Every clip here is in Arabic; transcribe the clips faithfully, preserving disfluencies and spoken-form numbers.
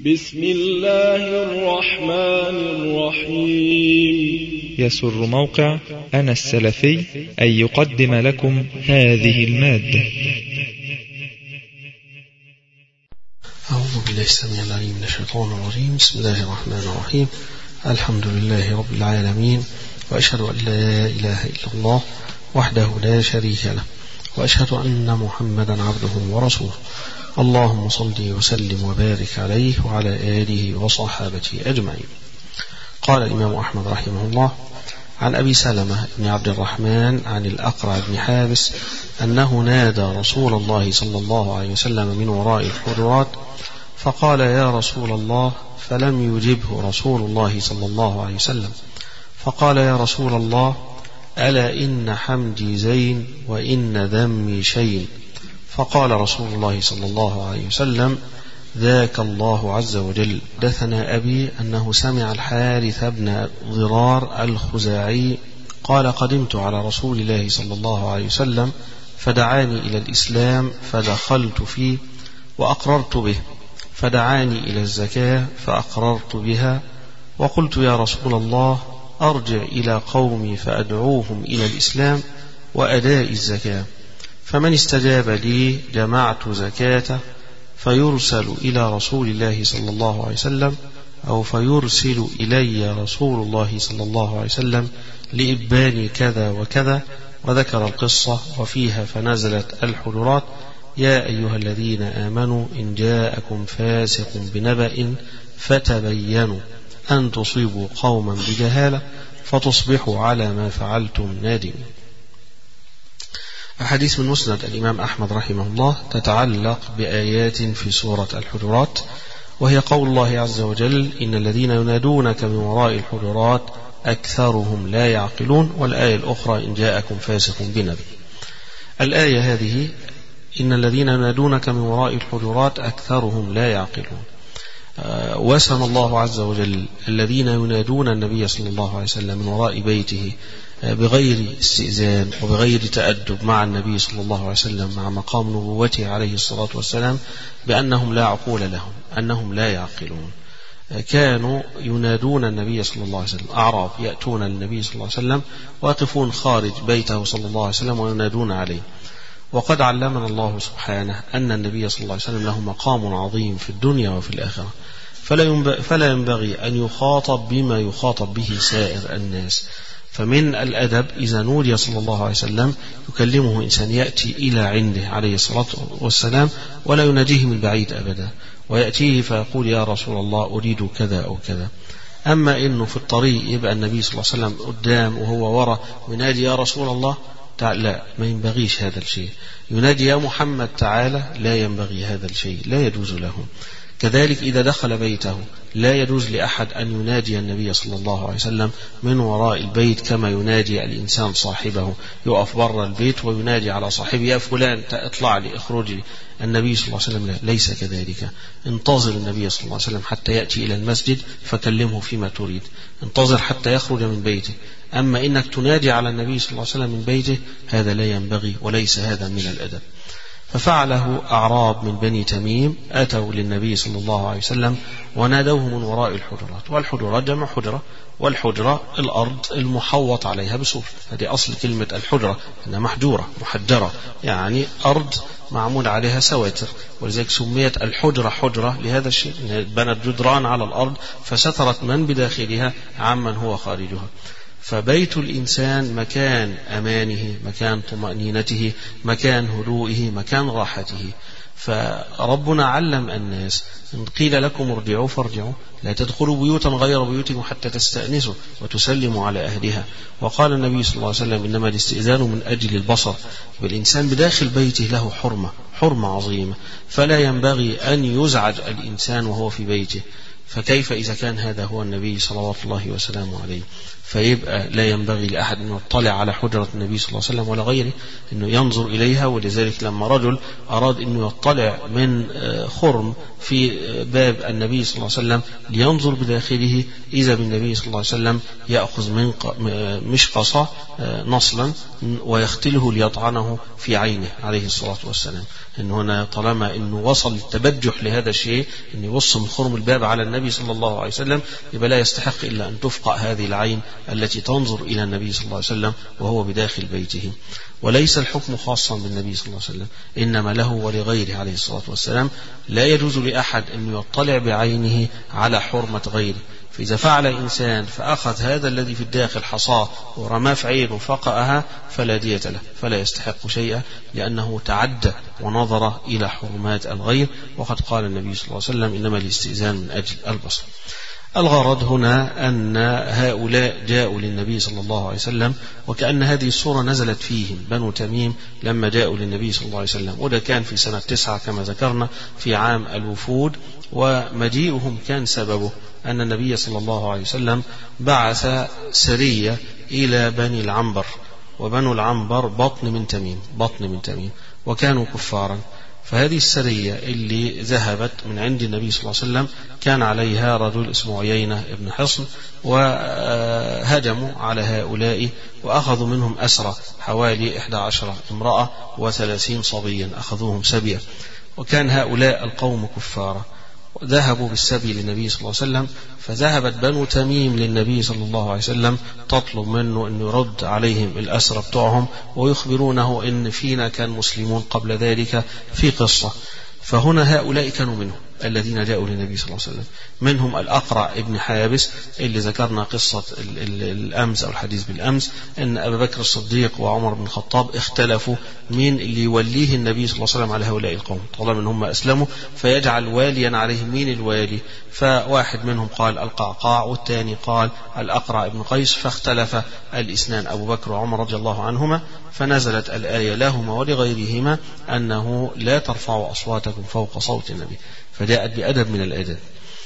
بسم الله الرحمن الرحيم. يسر موقع أنا السلفي أن يقدم لكم هذه المادة. أعوذ بالله السميع العليم من الشيطان الرجيم. بسم الله الرحمن الرحيم. الحمد لله رب العالمين، وأشهد أن لا إله إلا الله وحده لا شريك له، وأشهد أن محمدا عبده ورسوله. اللهم صل وسلم وبارك عليه وعلى آله وصحابته أجمعين. قال الإمام أحمد رحمه الله عن أبي سلمة بن عبد الرحمن عن الأقرع بن حابس أنه نادى رسول الله صلى الله عليه وسلم من وراء الحجرات فقال: يا رسول الله، فلم يجبه رسول الله صلى الله عليه وسلم، فقال: يا رسول الله، ألا إن حمدي زين وإن ذمي شين. فقال رسول الله صلى الله عليه وسلم: ذاك الله عز وجل. حدثنا أبي أنه سمع الحارث بن ضرار الخزاعي قال: قدمت على رسول الله صلى الله عليه وسلم فدعاني إلى الإسلام فدخلت فيه وأقررت به، فدعاني إلى الزكاة فأقررت بها، وقلت: يا رسول الله، أرجع إلى قومي فأدعوهم إلى الإسلام وأداء الزكاة، فمن استجاب لي جمعت زكاته فيرسل إلى رسول الله صلى الله عليه وسلم، أو فيرسل إلي رسول الله صلى الله عليه وسلم لإباني كذا وكذا، وذكر القصة وفيها فنزلت الحجرات: يا أيها الذين آمنوا إن جاءكم فاسق بنبأ فتبينوا أن تصيبوا قوما بجهالة فتصبحوا على ما فعلتم نادمين. أحاديث من مسند الإمام أحمد رحمه الله تتعلق بآيات في سورة الحجرات، وهي قول الله عز وجل: إن الذين ينادونك من وراء الحجرات أكثرهم لا يعقلون، والآية الأخرى: إن جاءكم فاسق بنبأ. الآية هذه: إن الذين ينادونك من وراء الحجرات أكثرهم لا يعقلون، وسم الله عز وجل الذين ينادون النبي صلى الله عليه وسلم من وراء بيته بغير استئذان وبغير تأدب مع النبي صلى الله عليه وسلم مع مقام نبوته عليه الصلاة والسلام بأنهم لا عقول لهم، أنهم لا يعقلون. كانوا ينادون النبي صلى الله عليه وسلم، أعراب يأتون النبي صلى الله عليه وسلم ويقفون خارج بيته صلى الله عليه وسلم وينادون عليه. وقد علمنا الله سبحانه أن النبي صلى الله عليه وسلم له مقام عظيم في الدنيا وفي الآخرة، فلا ينبغي أن يخاطب بما يخاطب به سائر الناس. فمن الأدب إذا نودي صلى الله عليه وسلم يكلمه إنسان يأتي إلى عنده عليه الصلاة والسلام ولا يناديه من بعيد أبدا، ويأتيه فيقول: يا رسول الله، أريد كذا أو كذا. أما إنه في الطريق يبقى النبي صلى الله عليه وسلم قدام وهو ورا ينادي: يا رسول الله، لا، ما ينبغيش هذا الشيء. ينادي: يا محمد تعالى، لا ينبغي هذا الشيء، لا يجوز له. كذلك إذا دخل بيته لا يجوز لأحد أن ينادي النبي صلى الله عليه وسلم من وراء البيت كما ينادي الإنسان صاحبه، يقف برا البيت وينادي على صاحبه: يا فلان اطلع لي، اخرج لي. النبي صلى الله عليه وسلم لا، ليس كذلك. انتظر النبي صلى الله عليه وسلم حتى يأتي إلى المسجد فكلمه فيما تريد، انتظر حتى يخرج من بيته. أما إنك تنادي على النبي صلى الله عليه وسلم من بيته هذا لا ينبغي، وليس هذا من الأدب. ففعله أعراب من بني تميم أتوا للنبي صلى الله عليه وسلم ونادوه من وراء الحجرات، والحجرات جمع حجرة، والحجرة الأرض المحوط عليها بسور. هذه أصل كلمة الحجرة، إنها محجورة محجرة، يعني أرض معمول عليها سواتر، ولذلك سميت الحجرة حجرة لهذا الشيء، بنت جدران على الأرض فسترت من بداخلها عمن هو خارجها. فبيت الإنسان مكان أمانه، مكان طمأنينته، مكان هدوئه، مكان راحته. فربنا علم الناس: إن قيل لكم ارجعوا فارجعوا، لا تدخلوا بيوتا غير بيوتكم حتى تستأنسوا وتسلموا على أهلها. وقال النبي صلى الله عليه وسلم: إنما الاستئذان من أجل البصر. والإنسان بداخل بيته له حرمة حرمة عظيمة، فلا ينبغي أن يزعج الإنسان وهو في بيته. فكيف إذا كان هذا هو النبي صلوات الله وسلامه عليه؟ فيبقى لا ينبغي لأحد أن يطلع على حجرة النبي صلى الله عليه وسلم ولا غيره، أنه ينظر إليها. ولذلك لما رجل أراد أنه يطلع من خرم في باب النبي صلى الله عليه وسلم لينظر بداخله، إذا بالنبي صلى الله عليه وسلم يأخذ من مشقصة نصلا ويختله ليطعنه في عينه عليه الصلاة والسلام. إن هنا طالما إنه وصل التبجح لهذا الشيء، إنه يبص من خرم الباب على النبي صلى الله عليه وسلم، يبقى لا يستحق إلا أن تفقأ هذه العين التي تنظر إلى النبي صلى الله عليه وسلم وهو بداخل بيته. وليس الحكم خاصا بالنبي صلى الله عليه وسلم، إنما له ولغيره عليه الصلاة والسلام. لا يجوز لأحد أن يطلع بعينه على حرمة غيره. فإذا فعل إنسان فأخذ هذا الذي في الداخل حصاه ورماه في عينه وفقأها فلا دية له، فلا يستحق شيئا، لأنه تعدى ونظر إلى حرمات الغير. وقد قال النبي صلى الله عليه وسلم: إنما الاستئذان من أجل البصر. الغرض هنا أن هؤلاء جاءوا للنبي صلى الله عليه وسلم وكأن هذه السورة نزلت فيهم، بنو تميم لما جاءوا للنبي صلى الله عليه وسلم، وده كان في سنة تسعة كما ذكرنا في عام الوفود. ومجيئهم كان سببه أن النبي صلى الله عليه وسلم بعث سرية إلى بني العنبر، وبنو العنبر بطن من تميم بطن من تميم وكانوا كفارا. فهذه السرية اللي ذهبت من عند النبي صلى الله عليه وسلم كان عليها رجل اسمه عيينة ابن حصن، وهجموا على هؤلاء وأخذوا منهم أسرى حوالي إحدى عشرة امرأة وثلاثين صبيا، أخذوهم سبيا. وكان هؤلاء القوم كفارا، ذهبوا بالسبي للنبي صلى الله عليه وسلم. فذهبت بنو تميم للنبي صلى الله عليه وسلم تطلب منه أن يرد عليهم الأسرى بتوعهم، ويخبرونه أن فينا كان مسلمون قبل ذلك في قصة. فهنا هؤلاء كانوا منهم الذين جاءوا للنبي صلى الله عليه وسلم، منهم الأقرع ابن حابس اللي ذكرنا قصة الأمس أو الحديث بالأمس، أن أبا بكر الصديق وعمر بن الخطاب اختلفوا مين اللي يوليه النبي صلى الله عليه وسلم على هؤلاء القوم، طالما أن هم أسلموا فيجعل واليا عليهم مين الوالي. فواحد منهم قال القعقاع والثاني قال الأقرع ابن قيس، فاختلف الاثنان أبو بكر وعمر رضي الله عنهما، فنزلت الآية لهما ولغيرهما أنه لا ترفعوا أصواتكم فوق صوت النبي، فجاءت بأدب من الأدب.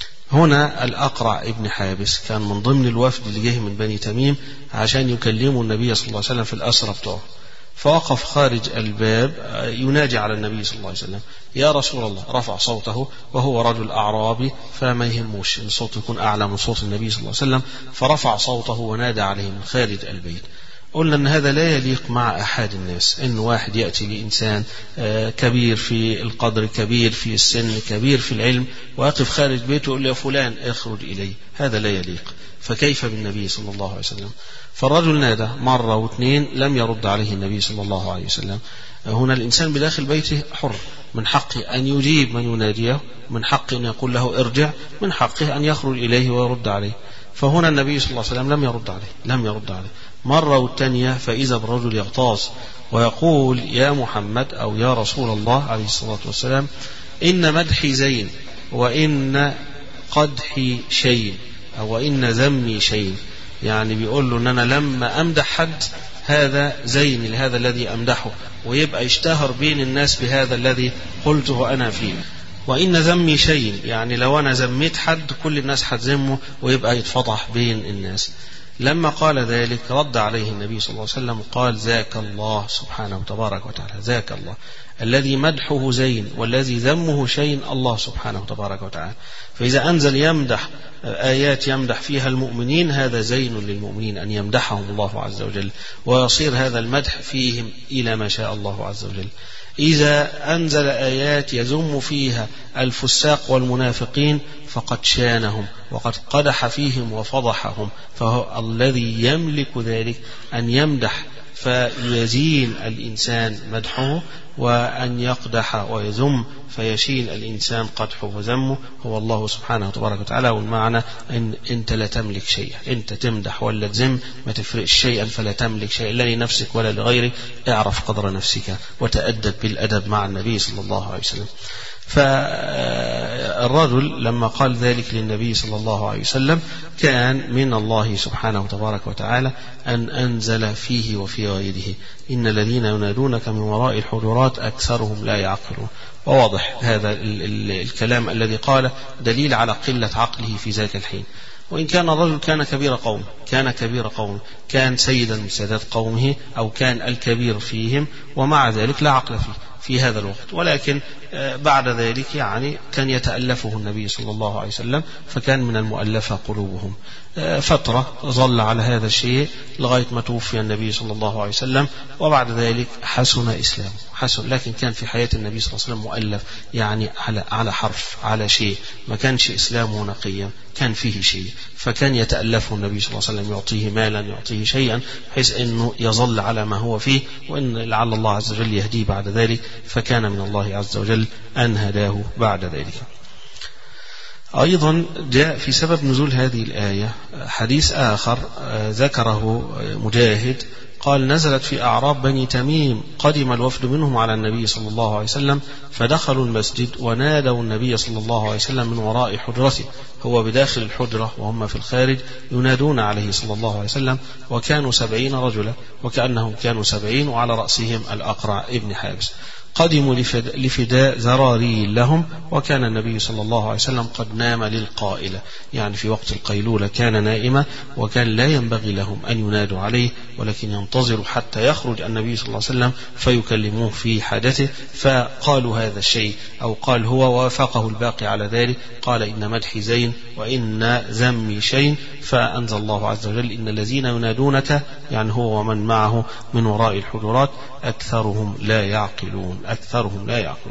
هنا الأقرع ابن حابس كان من ضمن الوفد اللي جه من بني تميم عشان يكلموا النبي صلى الله عليه وسلم في الأسرى بتوعه، فوقف خارج الباب يناجي على النبي صلى الله عليه وسلم: يا رسول الله. رفع صوته وهو رجل أعرابي فما يهموش إن صوته يكون أعلى من صوت النبي صلى الله عليه وسلم، فرفع صوته ونادى عليه من خارج البيت. قلنا أن هذا لا يليق مع أحد الناس، إن واحد يأتي لإنسان كبير في القدر، كبير في السن، كبير في العلم، ويقف خارج بيته يقول له: يا فلان اخرج إلي، هذا لا يليق. فكيف بالنبي صلى الله عليه وسلم؟ فالرجل نادى مرة واثنين لم يرد عليه النبي صلى الله عليه وسلم. هنا الإنسان بداخل بيته حر، من حقه أن يجيب من يناديه، من حقه أن يقول له ارجع، من حقه أن يخرج إليه ويرد عليه. فهنا النبي صلى الله عليه وسلم لم يرد عليه لم يرد عليه مرة والثانية، فإذا بالرجل يغتاظ ويقول: يا محمد أو يا رسول الله عليه الصلاة والسلام، إن مدحي زين وإن قدحي شيء أو إن ذمي شيء. يعني بيقول له أن أنا لما أمدح حد هذا زين لهذا الذي أمدحه، ويبقى يشتهر بين الناس بهذا الذي قلته أنا فيه. وإن ذمي شيء، يعني لو أنا ذميت حد كل الناس هتذمه ويبقى يتفضح بين الناس. لما قال ذلك رد عليه النبي صلى الله عليه وسلم وقال: ذاك الله سبحانه وتبارك وتعالى، ذاك الله الذي مدحه زين والذي ذمه شيء الله سبحانه وتبارك وتعالى. فإذا أنزل يمدح آيات يمدح فيها المؤمنين، هذا زين للمؤمنين أن يمدحهم الله عز وجل، ويصير هذا المدح فيهم إلى ما شاء الله عز وجل. إذا أنزل آيات يذم فيها الفساق والمنافقين فقد شانهم وقد قدح فيهم وفضحهم، فهو الذي يملك ذلك أن يمدح فيزين الإنسان مدحه، وأن يقدح ويذم فيشين الإنسان قدحه وذمه هو الله سبحانه وتبارك وتعالى. والمعنى أن أنت لا تملك شيئا، أنت تمدح ولا تذم ما تفرقش شيئا، فلا تملك شيئا لا لنفسك ولا لغيرك. اعرف قدر نفسك وتأدب بالأدب مع النبي صلى الله عليه وسلم. فالرجل لما قال ذلك للنبي صلى الله عليه وسلم كان من الله سبحانه وتبارك وتعالى أن أنزل فيه وفي غيره إن الذين ينادونك من وراء الحجرات أكثرهم لا يعقلون. وواضح هذا الكلام الذي قال دليل على قلة عقله في ذاك الحين. وإن كان الرجل كان كبير قوم كان كبير قوم كان سيدا من سادات قومه أو كان الكبير فيهم، ومع ذلك لا عقل فيه في هذا الوقت، ولكن بعد ذلك يعني كان يتألفه النبي صلى الله عليه وسلم، فكان من المؤلفة قلوبهم. فترة ظل على هذا الشيء لغاية ما توفي النبي صلى الله عليه وسلم، وبعد ذلك حسن إسلامه حسن، لكن كان في حياة النبي صلى الله عليه وسلم مؤلف، يعني على على حرف على شيء، ما كانش إسلامه نقيا، كان فيه شيء، فكان يتألفه النبي صلى الله عليه وسلم، يعطيه مالا يعطيه شيئا بحيث أنه يظل على ما هو فيه، وإن لعل الله عز وجل يهديه بعد ذلك، فكان من الله عز وجل أن هداه بعد ذلك. أيضا جاء في سبب نزول هذه الآية حديث آخر ذكره مجاهد قال نزلت في أعراب بني تميم قدم الوفد منهم على النبي صلى الله عليه وسلم فدخلوا المسجد ونادوا النبي صلى الله عليه وسلم من وراء حجرته، هو بداخل الحجرة وهم في الخارج ينادون عليه صلى الله عليه وسلم، وكانوا سبعين رجلا وكأنهم كانوا سبعين وعلى رأسهم الأقرع ابن حابس. قدموا لفداء ذراري لهم، وكان النبي صلى الله عليه وسلم قد نام للقائلة، يعني في وقت القيلولة كان نائما، وكان لا ينبغي لهم أن ينادوا عليه ولكن ينتظروا حتى يخرج النبي صلى الله عليه وسلم فيكلموه في حاجته، فقالوا هذا الشيء أو قال هو وافقه الباقي على ذلك، قال إن مدحي زين وإن ذمي شين، فأنزل الله عز وجل إن الذين ينادونك يعني هو ومن معه من وراء الحجرات أكثرهم لا يعقلون أكثرهم لا يعقلون.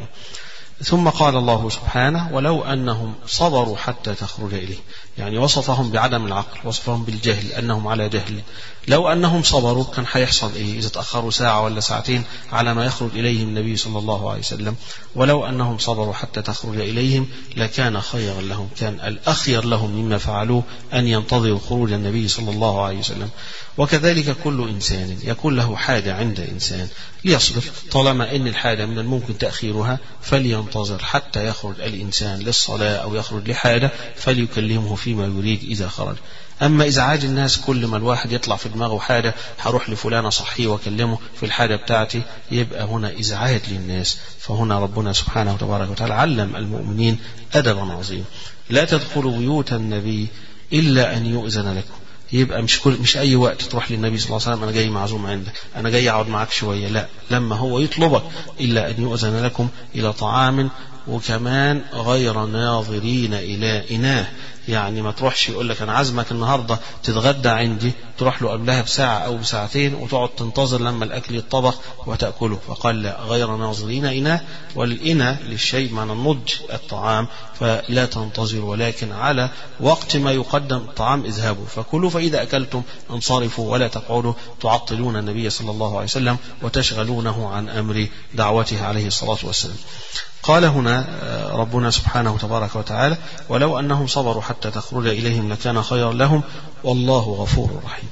ثم قال الله سبحانه ولو أنهم صبروا حتى تخرج إليه، يعني وصفهم بعدم العقل، وصفهم بالجهل أنهم على جهل. لو أنهم صبروا كان حيحصل إيه إذا تأخروا ساعة ولا ساعتين على ما يخرج إليهم النبي صلى الله عليه وسلم، ولو أنهم صبروا حتى تخرج إليهم لكان خيرا لهم، كان الأخير لهم مما فعلوه أن ينتظروا خروج النبي صلى الله عليه وسلم. وكذلك كل إنسان يكون له حاجة عند إنسان ليصبر، طالما أن الحاجة من الممكن تأخيرها فلينتظر حتى يخرج الإنسان للصلاة أو يخرج لحاجة فليكلمه فيما يريد إذا خرج. أما إزعاج الناس كل ما الواحد يطلع في دماغه حاجة هروح لفلان صحيه وكلمه في الحاجة بتاعتي، يبقى هنا إزعاج للناس. فهنا ربنا سبحانه وتبارك وتعالى علم المؤمنين أدبا عظيما، لا تدخلوا بيوت النبي إلا أن يؤذن لكم. يبقى مش كل مش أي وقت تروح للنبي صلى الله عليه وسلم أنا جاي معزوم عندك أنا جاي أقعد معك شوية، لا، لما هو يطلبك إلا أن يؤذن لكم إلى طعام، وكمان غير ناظرين إلى إناه، يعني ما تروحش يقول لك أنا عازمك النهاردة تتغدى عندي تروح له قبلها بساعة أو بساعتين وتقعد تنتظر لما الأكل يتطبخ وتأكله، فقال لا، غير ناظرين إناه، والإناء للشيء معنى النضج الطعام، فلا تنتظر ولكن على وقت ما يقدم الطعام اذهبوا فكلوا، فإذا أكلتم انصرفوا ولا تقعدوا تعطلون النبي صلى الله عليه وسلم وتشغلونه عن أمر دعوته عليه الصلاة والسلام. قال هنا ربنا سبحانه وتبارك وتعالى ولو أنهم صبروا حتى تخرج إليهم لكان خيرا لهم والله غفور رحيم.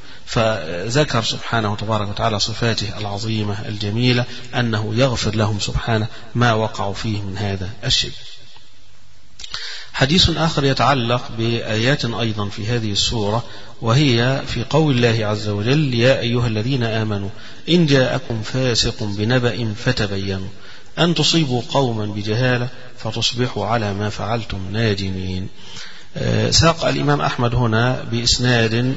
فذكر سبحانه وتبارك وتعالى صفاته العظيمة الجميلة أنه يغفر لهم سبحانه ما وقعوا فيه من هذا الشيء. حديث آخر يتعلق بآيات أيضا في هذه السورة، وهي في قول الله عز وجل يا أيها الذين آمنوا إن جاءكم فاسق بنبأ فتبينوا أن تصيبوا قوما بجهالة فتصبحوا على ما فعلتم نادمين. ساق الإمام أحمد هنا بإسناد،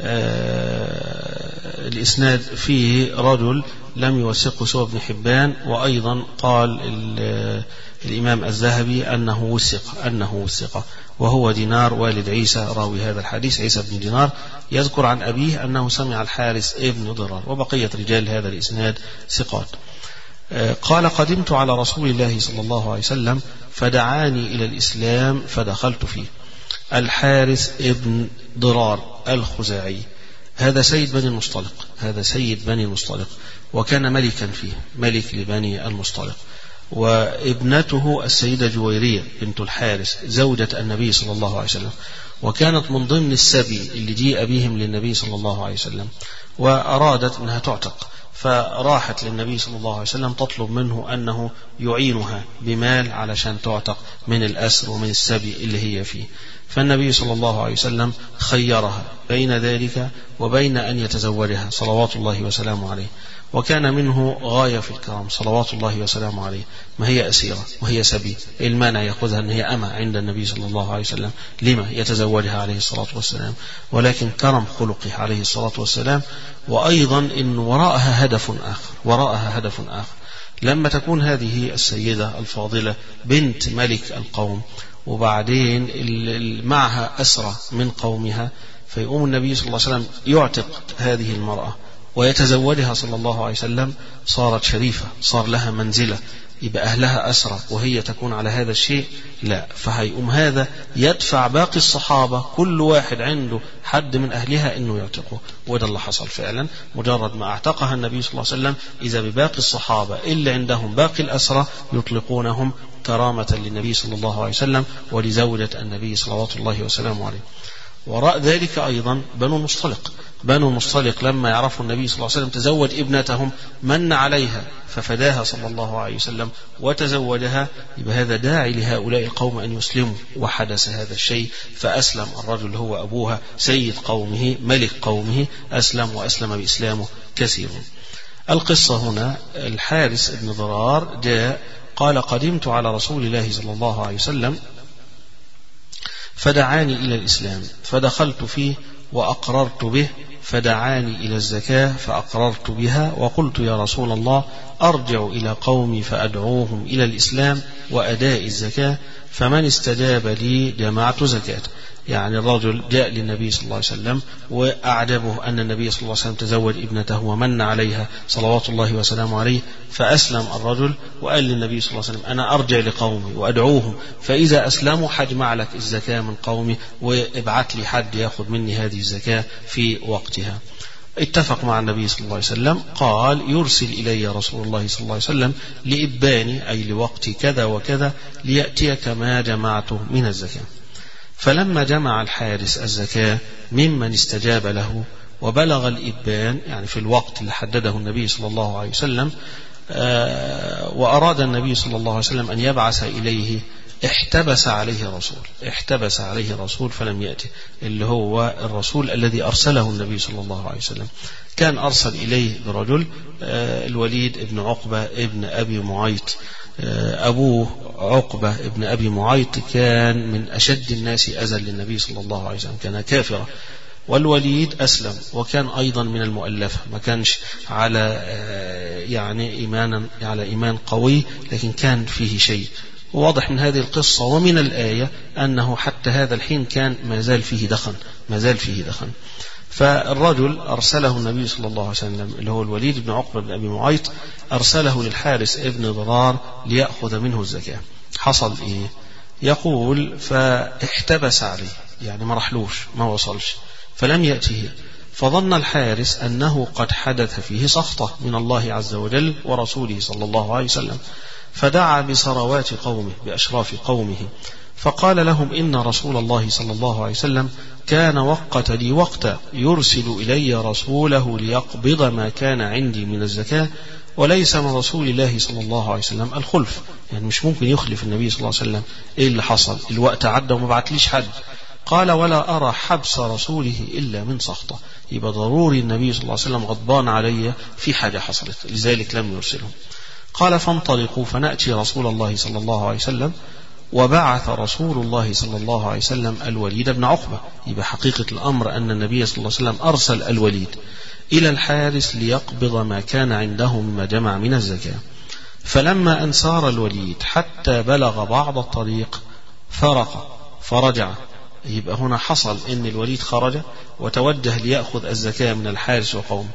الإسناد فيه رجل لم يوثقه سوى ابن حبان، وأيضا قال الإمام الذهبي أنه وثق أنه وثق وهو دينار والد عيسى راوي هذا الحديث، عيسى بن دينار، يذكر عن أبيه أنه سمع الحارث ابن ضرار، وبقية رجال هذا الإسناد ثقات. قال قدمت على رسول الله صلى الله عليه وسلم فدعاني إلى الإسلام فدخلت فيه. الحارث ابن ضرار الخزاعي هذا سيد بني المصطلق، هذا سيد بني المصطلق وكان ملكا فيه، ملك لبني المصطلق، وابنته السيدة جويرية بنت الحارث زوجة النبي صلى الله عليه وسلم، وكانت من ضمن السبي اللي جيء بهم للنبي صلى الله عليه وسلم، وأرادت أنها تعتق، فراحت للنبي صلى الله عليه وسلم تطلب منه أنه يعينها بمال علشان تعتق من الأسر ومن السبي اللي هي فيه. فالنبي صلى الله عليه وسلم خيرها بين ذلك وبين أن يتزوجها صلوات الله وسلامه عليه، وكان منه غاية في الكرم صلوات الله وسلامه عليه. ما هي أسيرة وهي سبي، المانع يأخذها أن هي أمة عند النبي صلى الله عليه وسلم، لما يتزوجها عليه الصلاة والسلام، ولكن كرم خلقه عليه الصلاة والسلام. وأيضا إن وراءها هدف آخر، وراءها هدف آخر. لما تكون هذه السيدة الفاضلة بنت ملك القوم، وبعدين معها أسرى من قومها، فيقوم النبي صلى الله عليه وسلم يعتق هذه المرأة ويتزوجها صلى الله عليه وسلم، صارت شريفة، صار لها منزلة، يبقى أهلها أسرى وهي تكون على هذا الشيء؟ لا. فهيقوم هذا يدفع باقي الصحابة كل واحد عنده حد من أهلها أنه يعتقه، وده اللي حصل فعلا. مجرد ما اعتقها النبي صلى الله عليه وسلم إذا بباقي الصحابة اللي عندهم باقي الأسرى يطلقونهم كرامة للنبي صلى الله عليه وسلم ولزوجة النبي صلوات الله وسلامه عليه. وراء ذلك أيضا بنو مصطلق. بنو مصطلق لما يعرفوا النبي صلى الله عليه وسلم تزوج ابنتهم من عليها ففداها صلى الله عليه وسلم وتزوجها، يبقى هذا داعي لهؤلاء القوم أن يسلموا. وحدث هذا الشيء فأسلم الرجل هو أبوها سيد قومه ملك قومه، أسلم وأسلم بإسلامه كثير. القصة هنا الحارث بن ضرار جاء قال قدمت على رسول الله صلى الله عليه وسلم فدعاني إلى الإسلام فدخلت فيه وأقررت به، فدعاني إلى الزكاة فأقررت بها، وقلت يا رسول الله أرجع إلى قومي فأدعوهم إلى الإسلام وأداء الزكاة، فمن استجاب لي جمعت زكاة. يعني الرجل جاء للنبي صلى الله عليه وسلم وأعجبه أن النبي صلى الله عليه وسلم تزوج ابنته ومن عليها صلوات الله وسلامه عليه، فأسلم الرجل وقال للنبي صلى الله عليه وسلم أنا أرجع لقومي وأدعوهم، فإذا أسلموا حجمع لك الزكاة من قومي وابعث لي حد يأخذ مني هذه الزكاة في وقتها. اتفق مع النبي صلى الله عليه وسلم، قال يرسل إلي رسول الله صلى الله عليه وسلم لإباني أي لوقت كذا وكذا ليأتيك ما جمعته من الزكاة. فلما جمع الحارس الزكاة ممن استجاب له وبلغ الإبان يعني في الوقت اللي حدده النبي صلى الله عليه وسلم، وأراد النبي صلى الله عليه وسلم أن يبعث إليه، احتبس عليه رسول احتبس عليه رسول فلم يأتي، اللي هو الرسول الذي أرسله النبي صلى الله عليه وسلم. كان أرسل إليه برجل الوليد ابن عقبة ابن أبي معيط. أبوه عقبة ابن أبي معيط كان من أشد الناس أذى للنبي صلى الله عليه وسلم، كان كافرا. والوليد أسلم وكان أيضا من المؤلفة، ما كانش على يعني إيمانا على إيمان قوي، لكن كان فيه شيء. واضح من هذه القصة ومن الآية أنه حتى هذا الحين كان ما زال فيه دخن ما زال فيه دخن فالرجل أرسله النبي صلى الله عليه وسلم اللي هو الوليد بن عقبة بن أبي معيط، أرسله للحارث ابن ضرار ليأخذ منه الزكاة. حصل إيه؟ يقول فاحتبس عليه، يعني ما رحلوش ما وصلش فلم يأته، فظن الحارث أنه قد حدث فيه سخطة من الله عز وجل ورسوله صلى الله عليه وسلم، فدعا بثروات قومه بأشراف قومه فقال لهم إن رسول الله صلى الله عليه وسلم كان وقت لي وقتا يرسل إلي رسوله ليقبض ما كان عندي من الزكاة، وليس من رسول الله صلى الله عليه وسلم الخلف، يعني مش ممكن يخلف النبي صلى الله عليه وسلم. إيه اللي حصل؟ الوقت عدى وما بعتليش حد. قال ولا أرى حبس رسوله إلا من سخطة، يبقى ضروري النبي صلى الله عليه وسلم غضبان علي في حاجة حصلت لذلك لم يرسلهم. قال فانطلقوا فنأتي رسول الله صلى الله عليه وسلم، وبعث رسول الله صلى الله عليه وسلم الوليد بن عقبة. يبقى حقيقة الأمر أن النبي صلى الله عليه وسلم أرسل الوليد إلى الحارث ليقبض ما كان عنده مما جمع من الزكاة. فلما أن سار الوليد حتى بلغ بعض الطريق فرق فرجع. يبقى هنا حصل أن الوليد خرج وتوجه ليأخذ الزكاة من الحارث وقومه،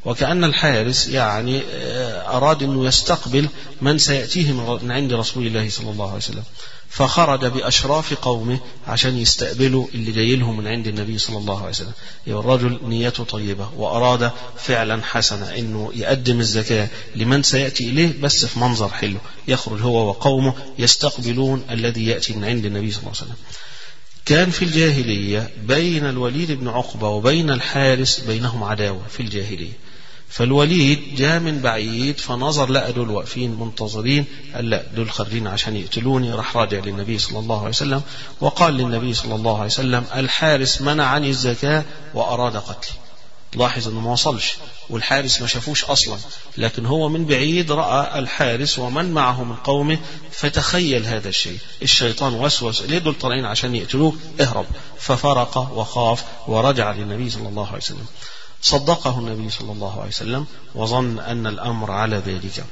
وكأن الحارس يعني أراد أنه يستقبل من سيأتيه من عند رسول الله صلى الله عليه وسلم، فخرج بأشراف قومه عشان يستقبلوا اللي جاي لهم من عند النبي صلى الله عليه وسلم. يبقى الرجل نيته طيبة وأراد فعلا حسنة أنه يقدم الزكاة لمن سيأتي إليه، بس في منظر حلو، يخرج هو وقومه يستقبلون الذي يأتي من عند النبي صلى الله عليه وسلم. كان في الجاهلية بين الوليد بن عقبة وبين الحارس بينهم عداوة في الجاهلية، فالوليد جاء من بعيد فنظر لقى دول واقفين منتظرين، قال لا دول خارجين عشان يقتلوني، راح راجع للنبي صلى الله عليه وسلم وقال للنبي صلى الله عليه وسلم الحارس منعني الزكاة وأراد قتلي. لاحظ انه ما وصلش والحارس ما شافوش اصلا، لكن هو من بعيد رأى الحارس ومن معه من قومه فتخيل هذا الشيء. الشيطان وسوس ليه دول طالعين عشان يقتلوك، اهرب، ففرق وخاف ورجع للنبي صلى الله عليه وسلم. صدقه النبي صلى الله عليه وسلم وظن أن الأمر على ذلك،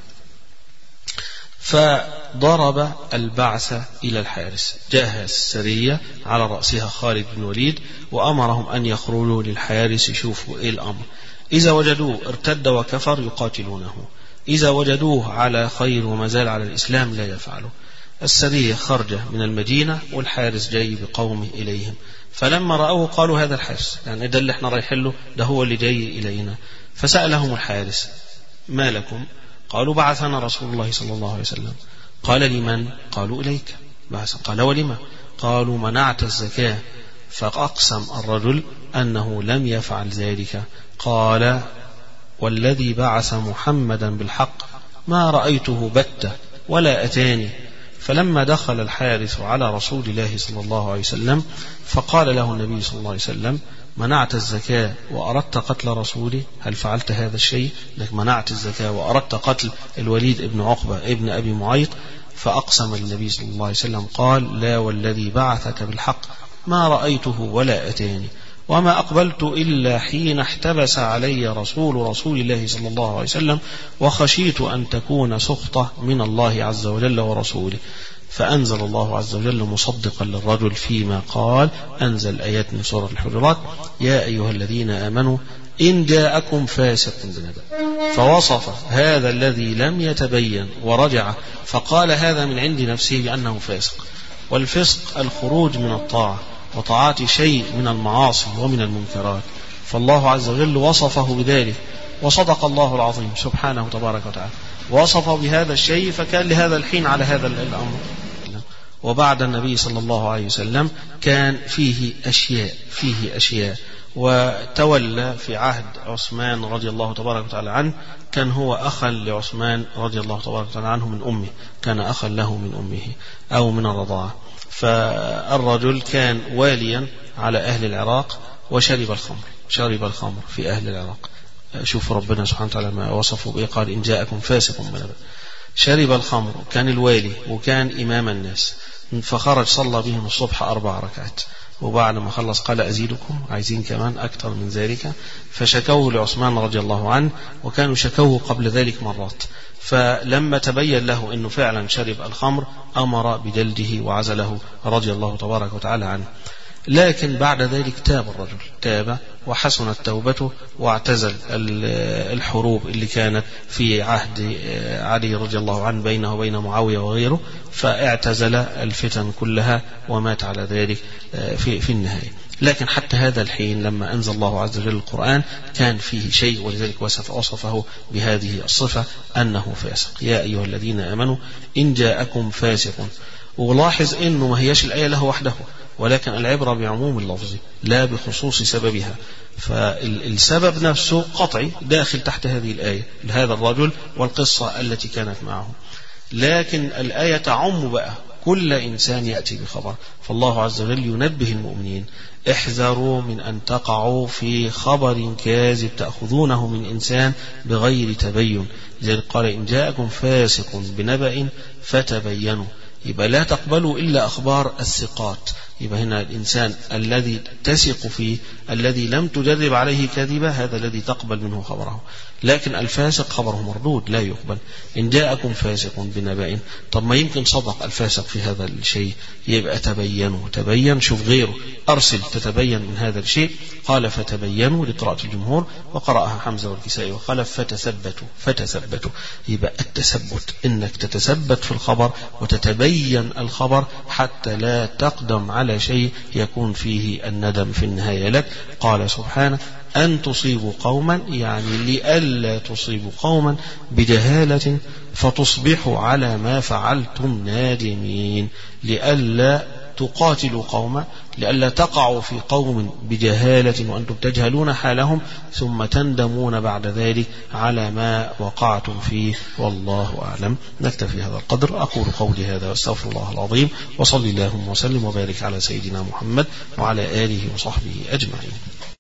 فضرب البعث إلى الحارس، جهز السرية على رأسها خالد بن الوليد وأمرهم أن يخرجوا للحارس يشوفوا إيه الأمر، إذا وجدوه ارتد وكفر يقاتلونه، إذا وجدوه على خير وما زال على الإسلام لا يفعله. السرية خرجة من المدينة والحارس جاي بقومه إليهم، فلما رأوه قالوا هذا الحارس، يعني ده اللي احنا رايحين له، ده هو اللي جاي إلينا. فسألهم الحارس ما لكم؟ قالوا بعثنا رسول الله صلى الله عليه وسلم. قال لمن؟ قالوا إليك. بعث. قال ولما؟ قالوا منعت الزكاة. فأقسم الرجل أنه لم يفعل ذلك. قال والذي بعث محمدا بالحق ما رأيته بتة ولا أتاني. فلما دخل الحارث على رسول الله صلى الله عليه وسلم فقال له النبي صلى الله عليه وسلم منعت الزكاة وأردت قتل رسولي، هل فعلت هذا الشيء؟ لك منعت الزكاة وأردت قتل الوليد ابن عقبة ابن أبي معيط. فأقسم النبي صلى الله عليه وسلم قال لا والذي بعثك بالحق ما رأيته ولا أتاني، وما أقبلت إلا حين احتبس علي رسول رسول الله صلى الله عليه وسلم وخشيت أن تكون سخطة من الله عز وجل ورسوله. فأنزل الله عز وجل مصدقا للرجل فيما قال، أنزل آيات من سورة الحجرات يا أيها الذين آمنوا إن جاءكم فاسق بنبأ. فوصف هذا الذي لم يتبين ورجع فقال هذا من عند نفسه بأنه فاسق. والفسق الخروج من الطاعة وطاعات شيء من المعاصي ومن المنكرات، فالله عز وجل وصفه بذلك، وصدق الله العظيم سبحانه تبارك وتعالى وصفه بهذا الشيء، فكان لهذا الحين على هذا الأمر. وبعد النبي صلى الله عليه وسلم كان فيه أشياء فيه أشياء وتولى في عهد عثمان رضي الله تبارك وتعالى عنه، كان هو أخا لعثمان رضي الله تبارك وتعالى عنه من أمه، كان أخا له من أمه أو من الرضاعة. فالرجل كان واليا على أهل العراق وشرب الخمر، شرب الخمر في أهل العراق. شوف ربنا سبحانه وتعالى ما وصفه به، قال إن جاءكم فاسق بنبأ. شرب الخمر، كان الوالي وكان إمام الناس، فخرج صلى بهم الصبح أربع ركعات، وبعد ما خلص قال أزيدكم، عايزين كمان أكثر من ذلك. فشكوه لعثمان رضي الله عنه، وكانوا شكوه قبل ذلك مرات، فلما تبين له أنه فعلا شرب الخمر أمر بجلده وعزله رضي الله تبارك وتعالى عنه. لكن بعد ذلك تاب الرجل، تاب وحسنت توبته واعتزل الحروب اللي كانت في عهد علي رضي الله عنه بينه وبين معاوية وغيره، فاعتزل الفتن كلها ومات على ذلك في, في النهاية. لكن حتى هذا الحين لما أنزل الله عز وجل القرآن كان فيه شيء، ولذلك وصف وصفه بهذه الصفة أنه فاسق. يا أيها الذين آمنوا إن جاءكم فاسق. ولاحظ أنه ما هيش الآية له وحده، ولكن العبرة بعموم اللفظ لا بخصوص سببها، فالسبب نفسه قطعي داخل تحت هذه الآية لهذا الرجل والقصة التي كانت معه، لكن الآية تعم بقى كل إنسان يأتي بخبر. فالله عز وجل ينبه المؤمنين احذروا من أن تقعوا في خبر كاذب تأخذونه من إنسان بغير تبين، لذلك قال إن جاءكم فاسق بنبأ فتبينوا. يبقى لا تقبلوا إلا أخبار الثقات، يبقى هنا الإنسان الذي تثق فيه الذي لم تجرب عليه كذبة هذا الذي تقبل منه خبره. لكن الفاسق خبره مردود لا يقبل. إن جاءكم فاسق بنبأ، طب ما يمكن صدق الفاسق في هذا الشيء، يبقى تبينوا. تبين شوف غيره أرسل تتبين من هذا الشيء. قال فتبينوا لقراءة الجمهور، وقرأها حمزة والكسائي وقال فتثبتوا. فتثبتوا يبقى التثبت إنك تتثبت في الخبر وتتبين الخبر حتى لا تقدم على شيء يكون فيه الندم في النهاية لك. قال سبحانه أن تصيبوا قوما، يعني لئلا تصيبوا قوما بجهالة فتصبحوا على ما فعلتم نادمين. لئلا تقاتلوا قوما، لئلا تقعوا في قوم بجهالة وأنتم تجهلون حالهم ثم تندمون بعد ذلك على ما وقعتم فيه. والله أعلم. نكتفي هذا القدر. أقول قولي هذا واستغفر الله العظيم، وصلي اللهم وسلم وبارك على سيدنا محمد وعلى آله وصحبه أجمعين.